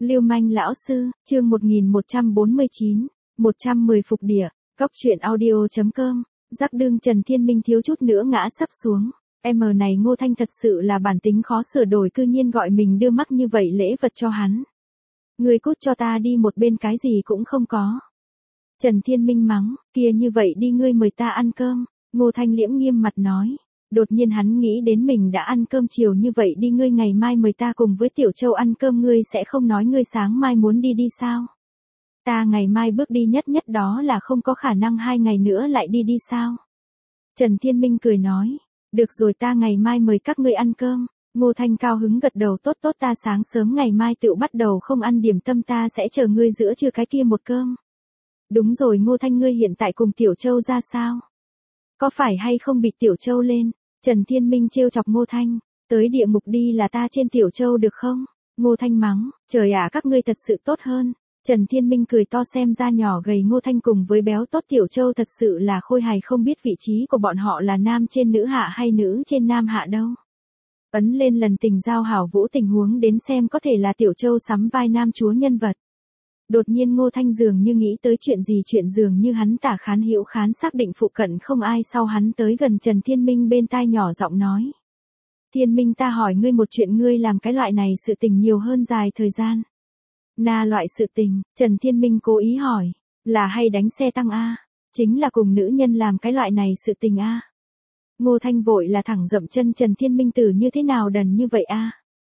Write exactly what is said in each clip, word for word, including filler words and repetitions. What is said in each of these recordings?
Lưu manh lão sư, chương một nghìn một trăm bốn mươi chín, một trăm mười phục địa, góc truyện audio chấm com, rắc đương Trần Thiên Minh thiếu chút nữa ngã sắp xuống. Em này Ngô Thanh thật sự là bản tính khó sửa đổi, cư nhiên gọi mình đưa mắc như vậy lễ vật cho hắn. Ngươi cút cho ta đi một bên, cái gì cũng không có. Trần Thiên Minh mắng, kia như vậy đi, ngươi mời ta ăn cơm. Ngô Thanh liễm nghiêm mặt nói. Đột nhiên hắn nghĩ đến mình đã ăn cơm chiều, như vậy đi, ngươi ngày mai mời ta cùng với Tiểu Châu ăn cơm, ngươi sẽ không nói ngươi sáng mai muốn đi đi sao? Ta ngày mai bước đi nhất nhất đó là không có khả năng hai ngày nữa lại đi đi sao? Trần Thiên Minh cười nói, được rồi, ta ngày mai mời các ngươi ăn cơm. Ngô Thanh cao hứng gật đầu, tốt tốt, ta sáng sớm ngày mai tựu bắt đầu không ăn điểm tâm, ta sẽ chờ ngươi giữa trưa cái kia một cơm. Đúng rồi Ngô Thanh, ngươi hiện tại cùng Tiểu Châu ra sao? Có phải hay không bị Tiểu Châu lên? Trần Thiên Minh trêu chọc Ngô Thanh, tới địa ngục đi là ta trên Tiểu Châu được không? Ngô Thanh mắng, trời ạ, các ngươi thật sự tốt hơn. Trần Thiên Minh cười to, xem ra nhỏ gầy Ngô Thanh cùng với béo tốt Tiểu Châu thật sự là khôi hài, không biết vị trí của bọn họ là nam trên nữ hạ hay nữ trên nam hạ đâu. Ấn lên lần tình giao hảo vũ tình huống đến xem, có thể là Tiểu Châu sắm vai nam chúa nhân vật. Đột nhiên Ngô Thanh dường như nghĩ tới chuyện gì, chuyện dường như hắn tả khán hữu khán xác định phụ cận không ai, sau hắn tới gần Trần Thiên Minh bên tai nhỏ giọng nói. Thiên Minh, ta hỏi ngươi một chuyện, ngươi làm cái loại này sự tình nhiều hơn dài thời gian. Na loại sự tình, Trần Thiên Minh cố ý hỏi, là hay đánh xe tăng a? Chính là cùng nữ nhân làm cái loại này sự tình a? Ngô Thanh vội là thẳng dậm chân, Trần Thiên Minh tử như thế nào đần như vậy a?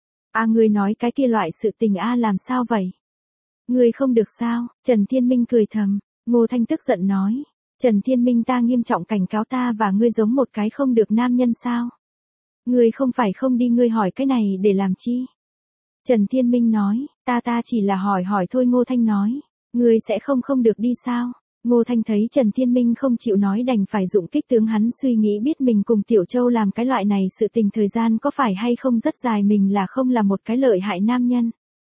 A ngươi nói cái kia loại sự tình a làm sao vậy? Ngươi không được sao? Trần Thiên Minh cười thầm. Ngô Thanh tức giận nói, Trần Thiên Minh, ta nghiêm trọng cảnh cáo ta và ngươi giống một cái không được nam nhân sao? Ngươi không phải không đi, ngươi hỏi cái này để làm chi? Trần Thiên Minh nói, ta ta chỉ là hỏi hỏi thôi. Ngô Thanh nói, ngươi sẽ không không được đi sao? Ngô Thanh thấy Trần Thiên Minh không chịu nói đành phải dụng kích tướng hắn suy nghĩ, biết mình cùng Tiểu Châu làm cái loại này sự tình thời gian có phải hay không rất dài, mình là không là một cái lợi hại nam nhân.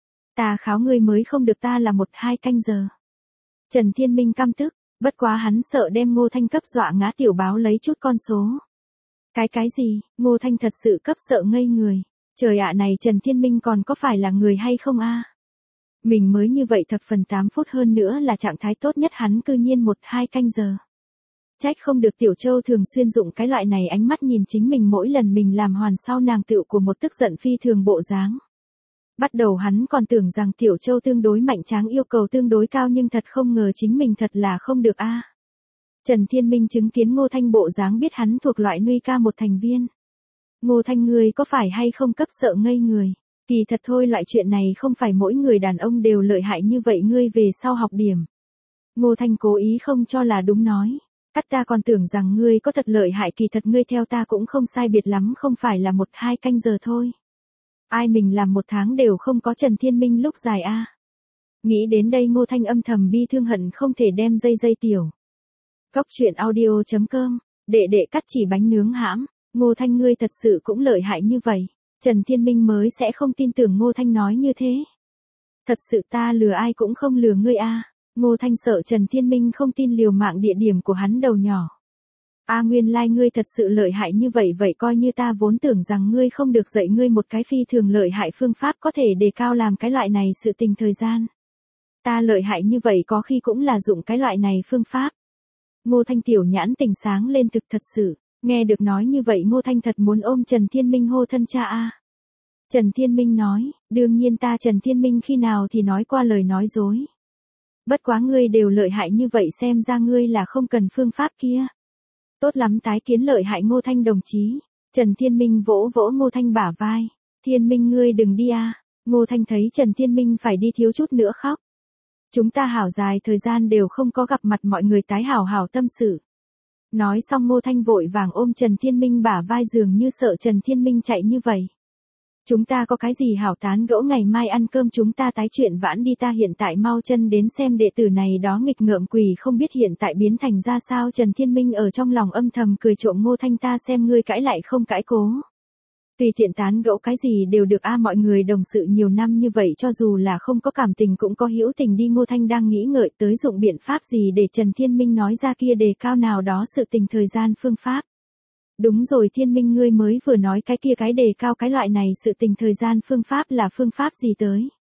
Ta kháo ngươi mới không được, ta là một hai canh giờ. Trần Thiên Minh căm tức, bất quá hắn sợ đem Ngô Thanh cấp dọa ngã, tiểu báo lấy chút con số. Cái cái gì? Ngô Thanh thật sự cấp sợ ngây người. Trời ạ, này Trần Thiên Minh còn có phải là người hay không a? Mình mới như vậy thập phần tám phút, hơn nữa là trạng thái tốt nhất, hắn cư nhiên một hai canh giờ. Trách không được Tiểu Châu thường xuyên dụng cái loại này ánh mắt nhìn chính mình, mỗi lần mình làm hoàn sau nàng tựu của một tức giận phi thường bộ dáng. Bắt đầu hắn còn tưởng rằng Tiểu Châu tương đối mạnh tráng, yêu cầu tương đối cao, nhưng thật không ngờ chính mình thật là không được a. Trần Thiên Minh chứng kiến Ngô Thanh bộ dáng biết hắn thuộc loại nuôi ca một thành viên. Ngô Thanh, ngươi có phải hay không cấp sợ ngây người? Kỳ thật thôi, loại chuyện này không phải mỗi người đàn ông đều lợi hại như vậy, ngươi về sau học điểm. Ngô Thanh cố ý không cho là đúng nói, cắt, ta còn tưởng rằng ngươi có thật lợi hại, kỳ thật ngươi theo ta cũng không sai biệt lắm, không phải là một hai canh giờ thôi. Ai, mình làm một tháng đều không có Trần Thiên Minh lúc dài a. Nghĩ đến đây Ngô Thanh âm thầm bi thương, hận không thể đem dây dây tiểu. Góc truyện audio chấm com, đệ đệ cắt chỉ bánh nướng hãm. Ngô Thanh, ngươi thật sự cũng lợi hại như vậy. Trần Thiên Minh mới sẽ không tin tưởng Ngô Thanh nói như thế. Thật sự ta lừa ai cũng không lừa ngươi a. Ngô Thanh sợ Trần Thiên Minh không tin, liều mạng địa điểm của hắn đầu nhỏ. A, nguyên lai like ngươi thật sự lợi hại như vậy, vậy coi như ta vốn tưởng rằng ngươi không được, dạy ngươi một cái phi thường lợi hại phương pháp có thể đề cao làm cái loại này sự tình thời gian. Ta lợi hại như vậy có khi cũng là dụng cái loại này phương pháp. Ngô Thanh tiểu nhãn tỉnh sáng lên, thực thật sự. Nghe được nói như vậy Ngô Thanh thật muốn ôm Trần Thiên Minh hô thân cha a. Trần Thiên Minh nói, đương nhiên ta Trần Thiên Minh khi nào thì nói qua lời nói dối. Bất quá ngươi đều lợi hại như vậy, xem ra ngươi là không cần phương pháp kia. Tốt lắm, tái kiến lợi hại Ngô Thanh đồng chí. Trần Thiên Minh vỗ vỗ Ngô Thanh bả vai. Thiên Minh, ngươi đừng đi a. Ngô Thanh thấy Trần Thiên Minh phải đi thiếu chút nữa khóc. Chúng ta hảo dài thời gian đều không có gặp mặt, mọi người tái hảo hảo tâm sự. Nói xong Ngô Thanh vội vàng ôm Trần Thiên Minh bả vai, dường như sợ Trần Thiên Minh chạy như vậy. Chúng ta có cái gì hảo tán gẫu, ngày mai ăn cơm chúng ta tái chuyện vãn đi, ta hiện tại mau chân đến xem đệ tử này đó nghịch ngợm quỷ không biết hiện tại biến thành ra sao. Trần Thiên Minh ở trong lòng âm thầm cười trộm, Ngô Thanh, ta xem ngươi cãi lại không cãi cố. Tùy tiện tán gẫu cái gì đều được a, mọi người đồng sự nhiều năm như vậy, cho dù là không có cảm tình cũng có hữu tình đi. Ngô Thanh đang nghĩ ngợi tới dụng biện pháp gì để Trần Thiên Minh nói ra kia đề cao nào đó sự tình thời gian phương pháp. Đúng rồi Thiên Minh, ngươi mới vừa nói cái kia cái đề cao cái loại này sự tình thời gian phương pháp là phương pháp gì tới?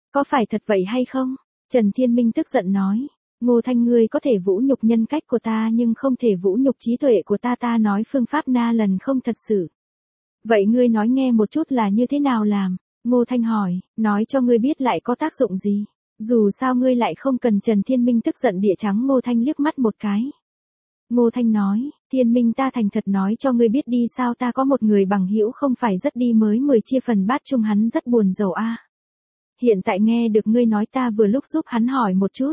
Có phải thật vậy hay không? Trần Thiên Minh tức giận nói. Ngô Thanh ngươi có thể vũ nhục nhân cách của ta nhưng không thể vũ nhục trí tuệ của ta, ta nói phương pháp na lần không thật sự. Vậy ngươi nói nghe một chút là như thế nào làm? Ngô Thanh hỏi, nói cho ngươi biết lại có tác dụng gì? Dù sao ngươi lại không cần. Trần Thiên Minh tức giận địa trắng Ngô Thanh liếc mắt một cái. Ngô Thanh nói, Thiên Minh ta thành thật nói cho ngươi biết đi, sao ta có một người bằng hữu không phải rất đi mới mười chia phần bát chung, hắn rất buồn rầu a. Hiện tại nghe được ngươi nói ta vừa lúc giúp hắn hỏi một chút.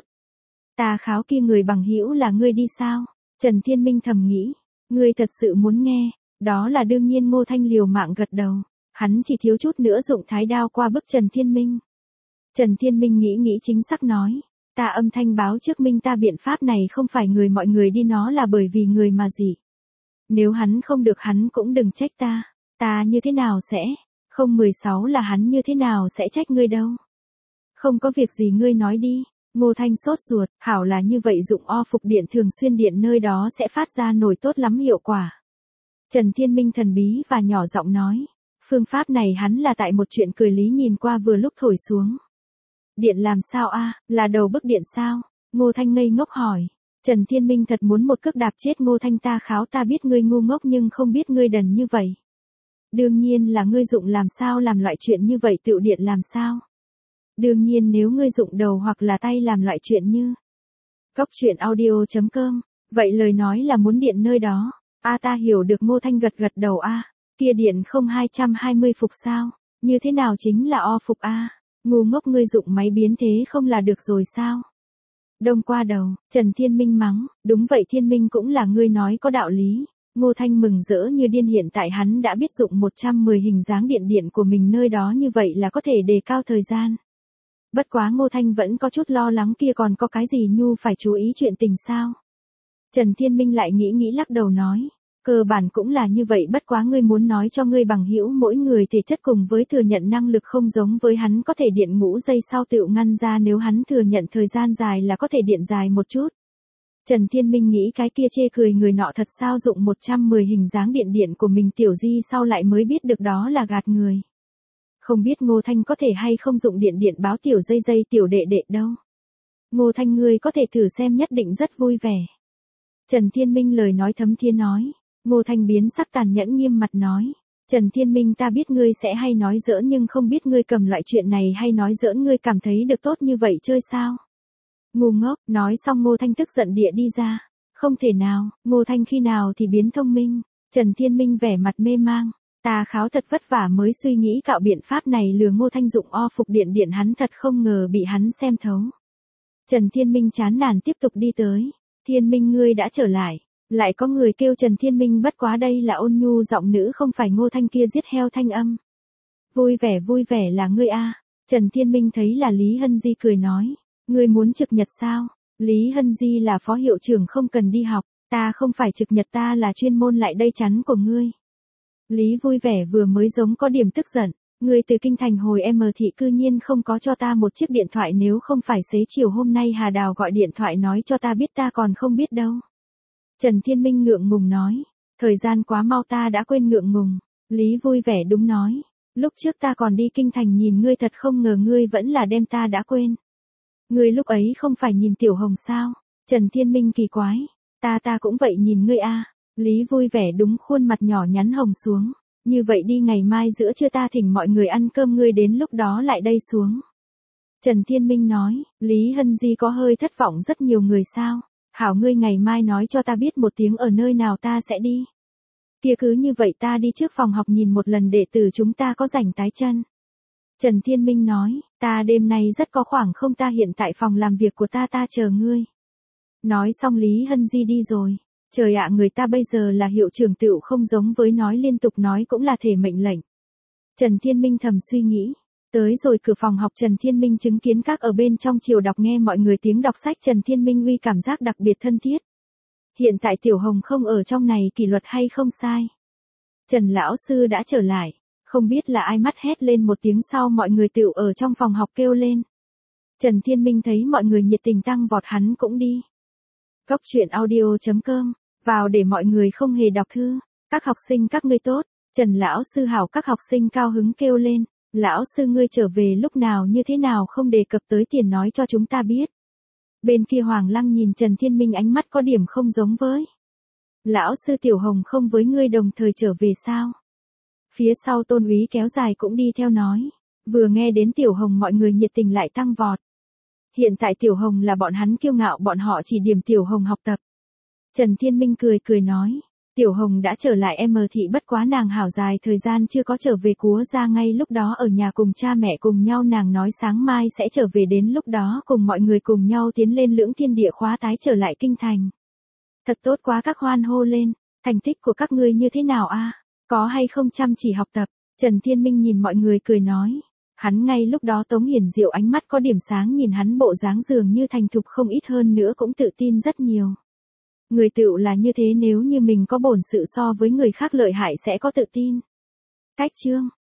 Ta kháo kia người bằng hữu là ngươi đi sao? Trần Thiên Minh thầm nghĩ, ngươi thật sự muốn nghe, đó là đương nhiên. Ngô Thanh liều mạng gật đầu, hắn chỉ thiếu chút nữa dụng thái đao qua bức Trần Thiên Minh. Trần Thiên Minh nghĩ nghĩ chính xác nói, ta âm thanh báo trước Minh ta biện pháp này không phải người mọi người đi, nó là bởi vì người mà gì. Nếu hắn không được hắn cũng đừng trách ta, ta như thế nào sẽ, không mười sáu là hắn như thế nào sẽ trách ngươi đâu. Không có việc gì ngươi nói đi. Ngô Thanh sốt ruột, hảo là như vậy, dụng o phục điện thường xuyên điện nơi đó sẽ phát ra nổi tốt lắm hiệu quả. Trần Thiên Minh thần bí và nhỏ giọng nói, phương pháp này hắn là tại một chuyện cười lý nhìn qua vừa lúc thổi xuống. Điện làm sao a, là đầu bức điện sao? Ngô Thanh ngây ngốc hỏi. Trần Thiên Minh thật muốn một cước đạp chết Ngô Thanh, ta kháo ta biết ngươi ngu ngốc nhưng không biết ngươi đần như vậy. Đương nhiên là ngươi dụng, làm sao làm loại chuyện như vậy tựu điện làm sao? Đương nhiên nếu ngươi dụng đầu hoặc là tay làm loại chuyện như. Cóc truyện audio chấm com, vậy lời nói là muốn điện nơi đó. A ta hiểu được. Ngô Thanh gật gật đầu. A, kia điện không hai trăm hai mươi phục sao? Như thế nào chính là o phục a? Ngu ngốc, ngươi dụng máy biến thế không là được rồi sao? Đông qua đầu, Trần Thiên Minh mắng, đúng vậy Thiên Minh cũng là ngươi nói có đạo lý. Ngô Thanh mừng rỡ như điên, hiện tại hắn đã biết dụng một trăm mười hình dáng điện điện của mình nơi đó như vậy là có thể đề cao thời gian. Bất quá Ngô Thanh vẫn có chút lo lắng, kia còn có cái gì nhu phải chú ý chuyện tình sao? Trần Thiên Minh lại nghĩ nghĩ lắc đầu nói, cơ bản cũng là như vậy, bất quá ngươi muốn nói cho ngươi bằng hữu mỗi người thể chất cùng với thừa nhận năng lực không giống với hắn, có thể điện ngũ giây sau tựu ngăn ra, nếu hắn thừa nhận thời gian dài là có thể điện dài một chút. Trần Thiên Minh nghĩ cái kia chê cười người nọ thật sao, dụng một trăm mười hình dáng điện điện của mình. Tiểu Di sau lại mới biết được đó là gạt người. Không biết Ngô Thanh có thể hay không dụng điện điện báo tiểu dây dây tiểu đệ đệ đâu. Ngô Thanh ngươi có thể thử xem, nhất định rất vui vẻ. Trần Thiên Minh lời nói thấm thía nói. Ngô Thanh biến sắc tàn nhẫn nghiêm mặt nói. Trần Thiên Minh ta biết ngươi sẽ hay nói giỡn nhưng không biết ngươi cầm loại chuyện này hay nói giỡn, ngươi cảm thấy được tốt như vậy chơi sao? Ngu ngốc, nói xong Ngô Thanh tức giận địa đi ra. Không thể nào, Ngô Thanh khi nào thì biến thông minh? Trần Thiên Minh vẻ mặt mê mang. Ta kháo thật vất vả mới suy nghĩ cạo biện pháp này lừa Ngô Thanh dụng o phục điện điện, hắn thật không ngờ bị hắn xem thấu. Trần Thiên Minh chán nản tiếp tục đi tới. Thiên Minh ngươi đã trở lại. Lại có người kêu Trần Thiên Minh, bất quá đây là ôn nhu giọng nữ, không phải Ngô Thanh kia giết heo thanh âm. Vui vẻ vui vẻ là ngươi a. Trần Thiên Minh thấy là Lý Hân Di cười nói. Ngươi muốn trực nhật sao? Lý Hân Di là phó hiệu trưởng, không cần đi học. Ta không phải trực nhật, ta là chuyên môn lại đây chắn của ngươi. Lý vui vẻ vừa mới giống có điểm tức giận. Ngươi từ kinh thành hồi em thị cư nhiên không có cho ta một chiếc điện thoại, nếu không phải xế chiều hôm nay Hà Đào gọi điện thoại nói cho ta biết ta còn không biết đâu. Trần Thiên Minh ngượng ngùng nói. Thời gian quá mau ta đã quên ngượng ngùng. Lý vui vẻ đúng nói. Lúc trước ta còn đi kinh thành nhìn ngươi, thật không ngờ ngươi vẫn là đem ta đã quên. Ngươi lúc ấy không phải nhìn Tiểu Hồng sao? Trần Thiên Minh kỳ quái. Ta ta cũng vậy nhìn ngươi a. Lý vui vẻ đúng, khuôn mặt nhỏ nhắn hồng xuống. Như vậy đi, ngày mai giữa trưa ta thỉnh mọi người ăn cơm, ngươi đến lúc đó lại đây xuống. Trần Thiên Minh nói. Lý Hân Di có hơi thất vọng, rất nhiều người sao? Hảo, ngươi ngày mai nói cho ta biết một tiếng ở nơi nào ta sẽ đi. Kia cứ như vậy ta đi trước phòng học nhìn một lần, đệ tử chúng ta có rảnh tái chân. Trần Thiên Minh nói. Ta đêm nay rất có khoảng không, ta hiện tại phòng làm việc của ta, ta chờ ngươi. Nói xong Lý Hân Di đi rồi. Trời ạ, người ta bây giờ là hiệu trưởng tựu không giống với nói liên tục nói cũng là thể mệnh lệnh. Trần Thiên Minh thầm suy nghĩ. Tới rồi cửa phòng học, Trần Thiên Minh chứng kiến các ở bên trong chiều đọc, nghe mọi người tiếng đọc sách, Trần Thiên Minh uy cảm giác đặc biệt thân thiết. Hiện tại Tiểu Hồng không ở trong này, kỷ luật hay không sai. Trần lão sư đã trở lại. Không biết là ai mắt hét lên một tiếng, sau mọi người tựu ở trong phòng học kêu lên. Trần Thiên Minh thấy mọi người nhiệt tình tăng vọt, hắn cũng đi. Cóc truyện audio chấm com, vào để mọi người không hề đọc thư. Các học sinh các ngươi tốt. Trần lão sư hảo, các học sinh cao hứng kêu lên. Lão sư ngươi trở về lúc nào như thế nào không đề cập tới tiền nói cho chúng ta biết. Bên kia Hoàng Lăng nhìn Trần Thiên Minh ánh mắt có điểm không giống với. Lão sư Tiểu Hồng không với ngươi đồng thời trở về sao? Phía sau Tôn úy kéo dài cũng đi theo nói. Vừa nghe đến Tiểu Hồng mọi người nhiệt tình lại tăng vọt. Hiện tại Tiểu Hồng là bọn hắn kiêu ngạo, bọn họ chỉ điểm Tiểu Hồng học tập. Trần Thiên Minh cười cười nói. Tiểu Hồng đã trở lại em thị, bất quá nàng hảo dài thời gian chưa có trở về Cúa ra, ngay lúc đó ở nhà cùng cha mẹ cùng nhau, nàng nói sáng mai sẽ trở về, đến lúc đó cùng mọi người cùng nhau tiến lên Lưỡng Thiên Địa khóa tái trở lại kinh thành. Thật tốt quá, các hoan hô lên. Thành tích của các ngươi như thế nào a? Có hay không chăm chỉ học tập? Trần Thiên Minh nhìn mọi người cười nói. Hắn ngay lúc đó Tống Hiển Diệu ánh mắt có điểm sáng, nhìn hắn bộ dáng dường như thành thục không ít, hơn nữa cũng tự tin rất nhiều. Người tựu là như thế, nếu như mình có bổn sự so với người khác lợi hại sẽ có tự tin. Cách chương